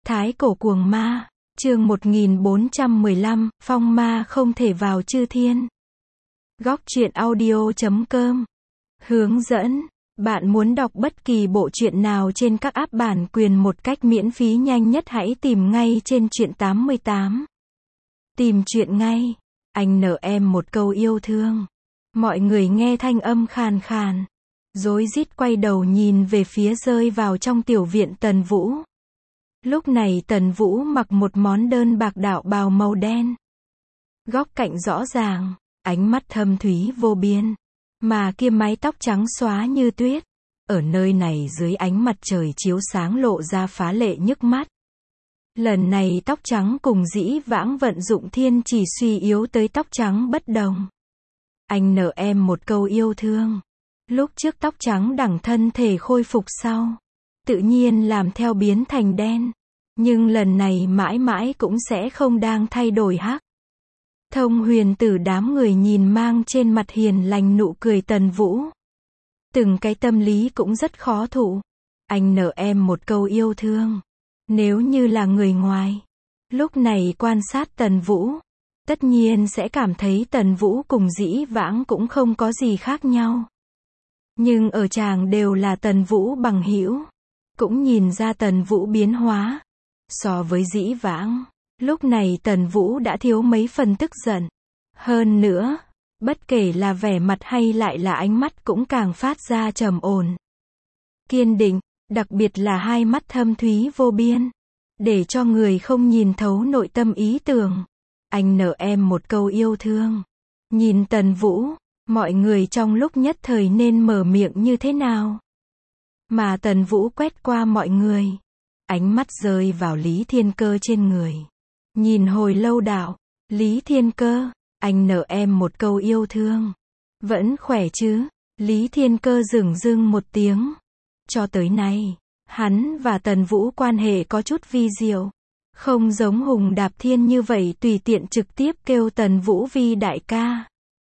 Thái cổ cuồng ma, chương 1415, phong ma không thể vào chư thiên. Góc truyện audio.com. Hướng dẫn, bạn muốn đọc bất kỳ bộ truyện nào trên các app bản quyền một cách miễn phí nhanh nhất hãy tìm ngay trên truyện 88. Tìm truyện ngay, anh nợ em một câu yêu thương. Mọi người nghe thanh âm khàn khàn, rối rít quay đầu nhìn về phía rơi vào trong tiểu viện Tần Vũ. Lúc này Tần Vũ mặc một món đơn bạc đạo bào màu đen. Góc cạnh rõ ràng, ánh mắt thâm thúy vô biên. Mà kia mái tóc trắng xóa như tuyết. Ở nơi này dưới ánh mặt trời chiếu sáng lộ ra phá lệ nhức mắt. Lần này tóc trắng cùng dĩ vãng vận dụng thiên chỉ suy yếu tới tóc trắng bất đồng. Anh nợ em một câu yêu thương. Lúc trước tóc trắng đẳng thân thể khôi phục sau, tự nhiên làm theo biến thành đen. Nhưng lần này mãi mãi cũng sẽ không đang thay đổi hắc. Thông huyền tử đám người nhìn mang trên mặt hiền lành nụ cười Tần Vũ. Từng cái tâm lý cũng rất khó thụ. Anh nợ em một câu yêu thương. Nếu như là người ngoài, lúc này quan sát Tần Vũ, tất nhiên sẽ cảm thấy Tần Vũ cùng dĩ vãng cũng không có gì khác nhau. Nhưng ở chàng đều là Tần Vũ bằng hữu, cũng nhìn ra Tần Vũ biến hóa. So với dĩ vãng, lúc này Tần Vũ đã thiếu mấy phần tức giận. Hơn nữa, bất kể là vẻ mặt hay lại là ánh mắt cũng càng phát ra trầm ổn, kiên định, đặc biệt là hai mắt thâm thúy vô biên, để cho người không nhìn thấu nội tâm ý tưởng. Anh nợ em một câu yêu thương. Nhìn Tần Vũ, mọi người trong lúc nhất thời nên mở miệng như thế nào. Mà Tần Vũ quét qua mọi người, ánh mắt rơi vào Lý Thiên Cơ trên người. Nhìn hồi lâu đạo, Lý Thiên Cơ, anh nợ em một câu yêu thương. Vẫn khỏe chứ? Lý Thiên Cơ dửng dưng một tiếng. Cho tới nay, hắn và Tần Vũ quan hệ có chút vi diệu. Không giống Hùng Đạp Thiên như vậy tùy tiện trực tiếp kêu Tần Vũ vi đại ca.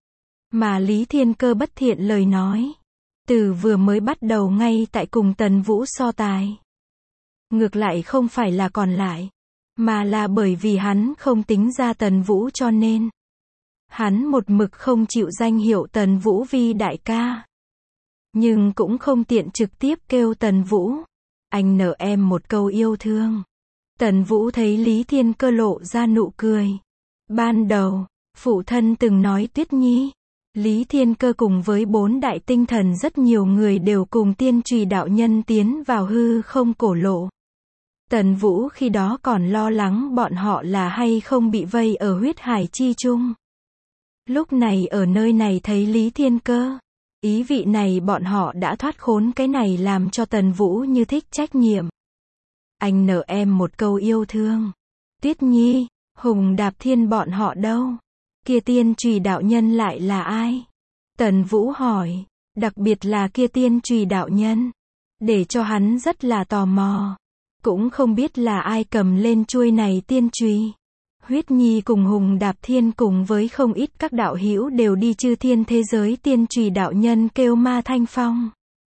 Mà Lý Thiên Cơ bất thiện lời nói. Từ vừa mới bắt đầu ngay tại cùng Tần Vũ so tài. Ngược lại không phải là còn lại, mà là bởi vì hắn không tính ra Tần Vũ cho nên hắn một mực không chịu danh hiệu Tần Vũ vi đại ca. Nhưng cũng không tiện trực tiếp kêu Tần Vũ, anh nợ em một câu yêu thương. Tần Vũ thấy Lý Thiên Cơ lộ ra nụ cười. Ban đầu, phụ thân từng nói Tuyết Nhi, Lý Thiên Cơ cùng với 4 đại tinh thần rất nhiều người đều cùng Tiên Trùy đạo nhân tiến vào hư không cổ lộ. Tần Vũ khi đó còn lo lắng bọn họ là hay không bị vây ở huyết hải chi chung. Lúc này ở nơi này thấy Lý Thiên Cơ, ý vị này bọn họ đã thoát khốn, cái này làm cho Tần Vũ như thích trách nhiệm. Anh nợ em một câu yêu thương. Tuyết Nhi, Hùng Đạp Thiên bọn họ đâu? Kia Tiên Trùy đạo nhân lại là ai? Tần Vũ hỏi, đặc biệt là kia Tiên Trùy đạo nhân, để cho hắn rất là tò mò. Cũng không biết là ai cầm lên chuôi này tiên trùy. Huyết Nhi cùng Hùng Đạp Thiên cùng với không ít các đạo hữu đều đi chư thiên thế giới. Tiên Trùy đạo nhân kêu Ma Thanh Phong.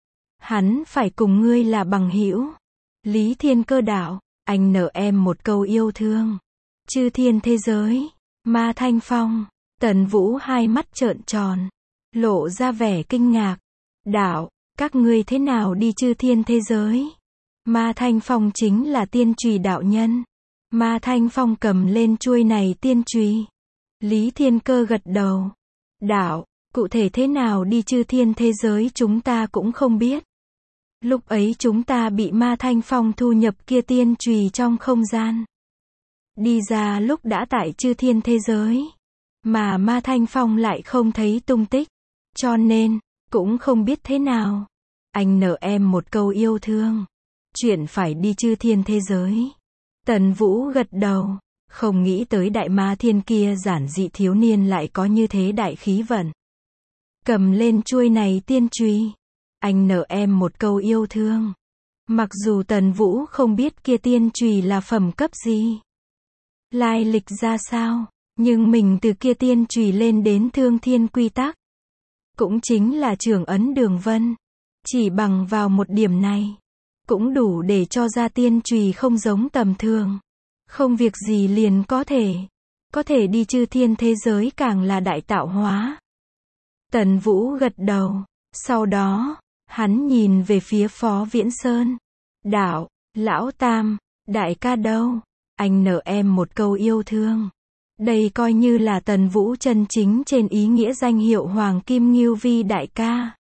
Hắn phải cùng ngươi là bằng hữu. Lý Thiên Cơ đạo, anh nợ em một câu yêu thương. Chư thiên thế giới, Ma Thanh Phong. Tần Vũ hai mắt trợn tròn, lộ ra vẻ kinh ngạc. Đạo, các ngươi thế nào đi chư thiên thế giới? Ma Thanh Phong chính là Tiên Trùy đạo nhân. Ma Thanh Phong cầm lên chuôi này tiên trùy. Lý Thiên Cơ gật đầu. Đạo, cụ thể thế nào đi chư thiên thế giới chúng ta cũng không biết. Lúc ấy chúng ta bị Ma Thanh Phong thu nhập kia tiên trùy trong không gian. Đi ra lúc đã tại chư thiên thế giới. Mà Ma Thanh Phong lại không thấy tung tích. Cho nên, cũng không biết thế nào. Anh nợ em một câu yêu thương. Chuyện phải đi chư thiên thế giới. Tần Vũ gật đầu, không nghĩ tới đại ma thiên kia giản dị thiếu niên lại có như thế đại khí vận. Cầm lên chuôi này tiên trùy. Anh nợ em một câu yêu thương. Mặc dù Tần Vũ không biết kia tiên trùy là phẩm cấp gì, lai lịch ra sao, nhưng mình từ kia tiên trùy lên đến thương thiên quy tắc, cũng chính là trưởng ấn đường vân. Chỉ bằng vào một điểm này, cũng đủ để cho ra tiên chùy không giống tầm thường. Không việc gì liền có thể đi chư thiên thế giới càng là đại tạo hóa. Tần Vũ gật đầu, sau đó, hắn nhìn về phía Phó Viễn Sơn. Đạo, Lão Tam, đại ca đâu? Anh nợ em một câu yêu thương. Đây coi như là Tần Vũ chân chính trên ý nghĩa danh hiệu Hoàng Kim Ngưu Vi đại ca.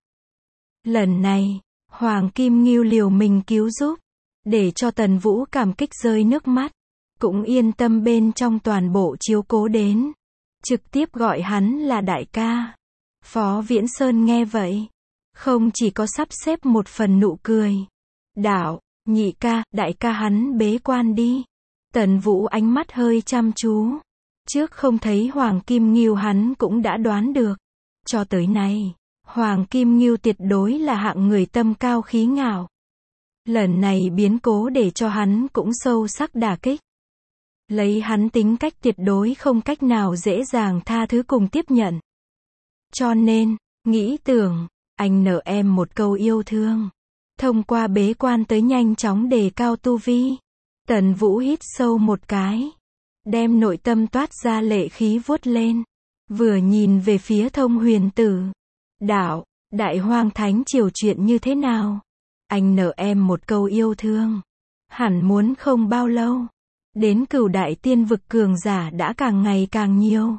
Lần này, Hoàng Kim Ngưu liều mình cứu giúp, để cho Tần Vũ cảm kích rơi nước mắt, cũng yên tâm bên trong toàn bộ chiếu cố đến, trực tiếp gọi hắn là đại ca. Phó Viễn Sơn nghe vậy, không chỉ có sắp xếp một phần nụ cười. Đạo, nhị ca, đại ca hắn bế quan đi. Tần Vũ ánh mắt hơi chăm chú. Trước không thấy Hoàng Kim Ngưu hắn cũng đã đoán được. Cho tới nay, Hoàng Kim Ngưu tuyệt đối là hạng người tâm cao khí ngạo. Lần này biến cố để cho hắn cũng sâu sắc đả kích. Lấy hắn tính cách tuyệt đối không cách nào dễ dàng tha thứ cùng tiếp nhận. Cho nên, nghĩ tưởng, anh nợ em một câu yêu thương. Thông qua bế quan tới nhanh chóng đề cao tu vi. Tần Vũ hít sâu một cái. Đem nội tâm toát ra lệ khí vuốt lên. Vừa nhìn về phía Thông Huyền Tử. Đạo, Đại Hoang Thánh Triều chuyện như thế nào? Anh nợ em một câu yêu thương. Hẳn muốn không bao lâu. Đến Cửu Đại Tiên Vực cường giả đã càng ngày càng nhiều.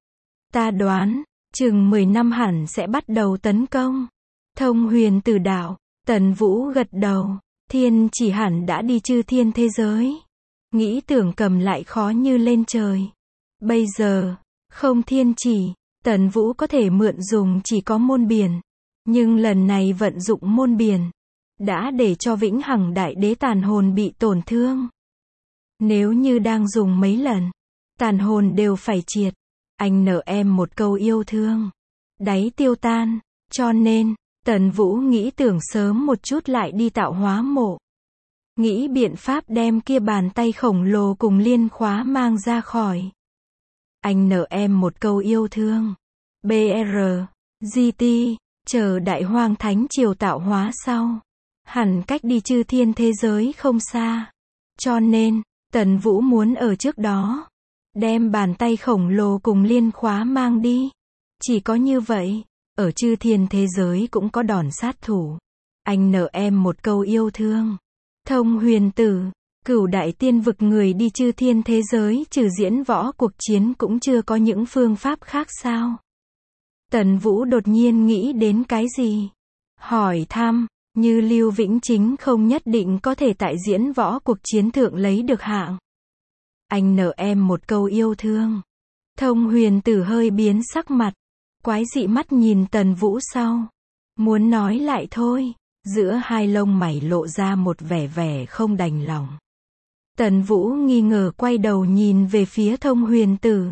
Ta đoán, chừng 10 năm hẳn sẽ bắt đầu tấn công. Thông Huyền Tử đạo, Tần Vũ gật đầu. Thiên chỉ hẳn đã đi chư thiên thế giới. Nghĩ tưởng cầm lại khó như lên trời. Bây giờ, không thiên chỉ, Tần Vũ có thể mượn dùng chỉ có môn biển. Nhưng lần này vận dụng môn biển, đã để cho Vĩnh Hằng Đại Đế tàn hồn bị tổn thương. Nếu như đang dùng mấy lần, tàn hồn đều phải triệt. Anh nợ em một câu yêu thương. Đáy tiêu tan, cho nên, Tần Vũ nghĩ tưởng sớm một chút lại đi tạo hóa mộ. Nghĩ biện pháp đem kia bàn tay khổng lồ cùng liên khóa mang ra khỏi. Anh nợ em một câu yêu thương. BR, GT, chờ Đại Hoang Thánh Triều tạo hóa sau. Hẳn cách đi chư thiên thế giới không xa. Cho nên, Tần Vũ muốn ở trước đó, đem bàn tay khổng lồ cùng liên khóa mang đi. Chỉ có như vậy, ở chư thiên thế giới cũng có đòn sát thủ. Anh nợ em một câu yêu thương. Thông Huyền Tử, Cửu Đại Tiên Vực người đi chư thiên thế giới trừ diễn võ cuộc chiến cũng chưa có những phương pháp khác sao? Tần Vũ đột nhiên nghĩ đến cái gì? Hỏi thăm, như Lưu Vĩnh Chính không nhất định có thể tại diễn võ cuộc chiến thượng lấy được hạng. Anh nợ em một câu yêu thương. Thông Huyền Tử hơi biến sắc mặt. Quái dị mắt nhìn Tần Vũ sau. Muốn nói lại thôi. Giữa hai lông mày lộ ra một vẻ không đành lòng. Tần Vũ nghi ngờ quay đầu nhìn về phía Thông Huyền Tử.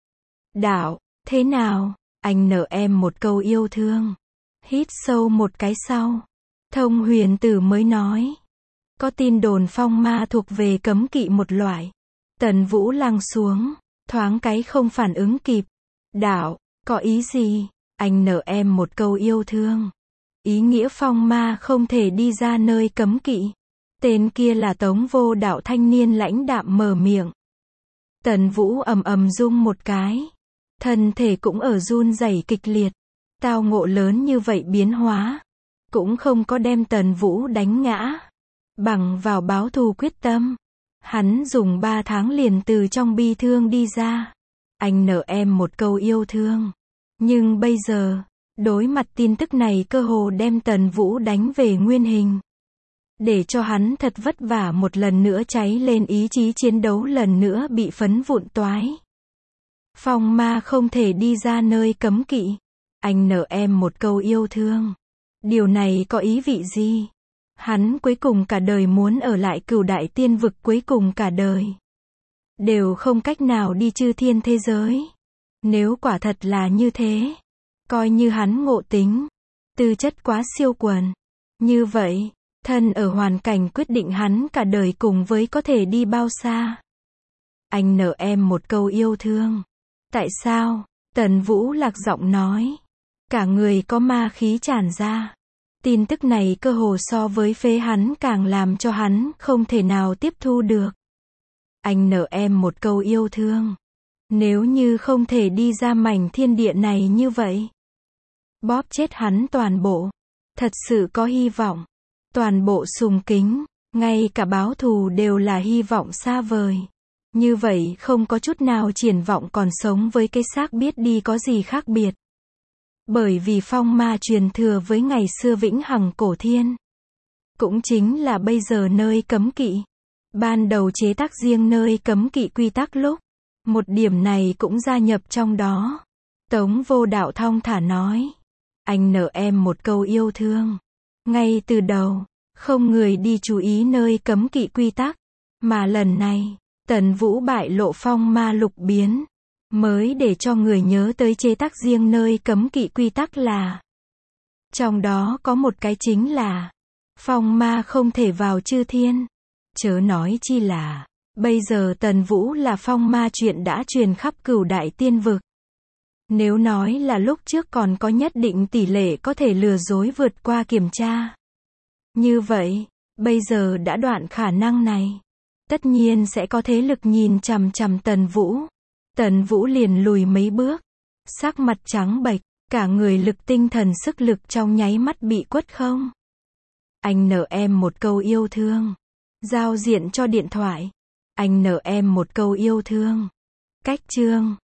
Đạo, thế nào? Anh nợ em một câu yêu thương. Hít sâu một cái sau. Thông Huyền Tử mới nói. Có tin đồn phong ma thuộc về cấm kỵ một loại. Tần Vũ lăng xuống. Thoáng cái không phản ứng kịp. Đạo, có ý gì? Anh nợ em một câu yêu thương. Ý nghĩa phong ma không thể đi ra nơi cấm kỵ. Tên kia là Tống Vô Đạo thanh niên lãnh đạm mở miệng. Tần Vũ ầm rung một cái. Thân thể cũng ở run rẩy kịch liệt. Tao ngộ lớn như vậy biến hóa. Cũng không có đem Tần Vũ đánh ngã. Bằng vào báo thù quyết tâm. Hắn dùng 3 tháng liền từ trong bi thương đi ra. Anh nợ em một câu yêu thương. Nhưng bây giờ, đối mặt tin tức này cơ hồ đem Tần Vũ đánh về nguyên hình. Để cho hắn thật vất vả một lần nữa cháy lên ý chí chiến đấu lần nữa bị phấn vụn toái. Phong ma không thể đi ra nơi cấm kỵ. Anh nợ em một câu yêu thương. Điều này có ý vị gì? Hắn cuối cùng cả đời muốn ở lại Cửu Đại Tiên Vực cuối cùng cả đời. Đều không cách nào đi chư thiên thế giới. Nếu quả thật là như thế, coi như hắn ngộ tính, tư chất quá siêu quần. Như vậy, thân ở hoàn cảnh quyết định hắn cả đời cùng với có thể đi bao xa. Anh nợ em một câu yêu thương. Tại sao? Tần Vũ lạc giọng nói. Cả người có ma khí tràn ra. Tin tức này cơ hồ so với phế hắn càng làm cho hắn không thể nào tiếp thu được. Anh nợ em một câu yêu thương. Nếu như không thể đi ra mảnh thiên địa này như vậy, bóp chết hắn toàn bộ. Thật sự có hy vọng. Toàn bộ sùng kính, ngay cả báo thù đều là hy vọng xa vời. Như vậy không có chút nào triển vọng còn sống với cái xác biết đi có gì khác biệt. Bởi vì phong ma truyền thừa với ngày xưa vĩnh hằng cổ thiên. Cũng chính là bây giờ nơi cấm kỵ. Ban đầu chế tác riêng nơi cấm kỵ quy tắc lúc. Một điểm này cũng gia nhập trong đó. Tống Vô Đạo thong thả nói. Anh nợ em một câu yêu thương. Ngay từ đầu, không người đi chú ý nơi cấm kỵ quy tắc. Mà lần này, Tần Vũ bại lộ phong ma lục biến. Mới để cho người nhớ tới chế tác riêng nơi cấm kỵ quy tắc là. Trong đó có một cái chính là. Phong ma không thể vào chư thiên. Chớ nói chi là. Bây giờ Tần Vũ là phong ma chuyện đã truyền khắp cửu đại tiên vực. Nếu nói là lúc trước còn có nhất định tỷ lệ có thể lừa dối vượt qua kiểm tra. Như vậy, bây giờ đã đoạn khả năng này. Tất nhiên sẽ có thế lực nhìn chằm chằm Tần Vũ. Tần Vũ liền lùi mấy bước. Sắc mặt trắng bệch, cả người lực tinh thần sức lực trong nháy mắt bị quất không. Anh nợ em một câu yêu thương. Giao diện cho điện thoại. Anh nợ em một câu yêu thương. Cách chương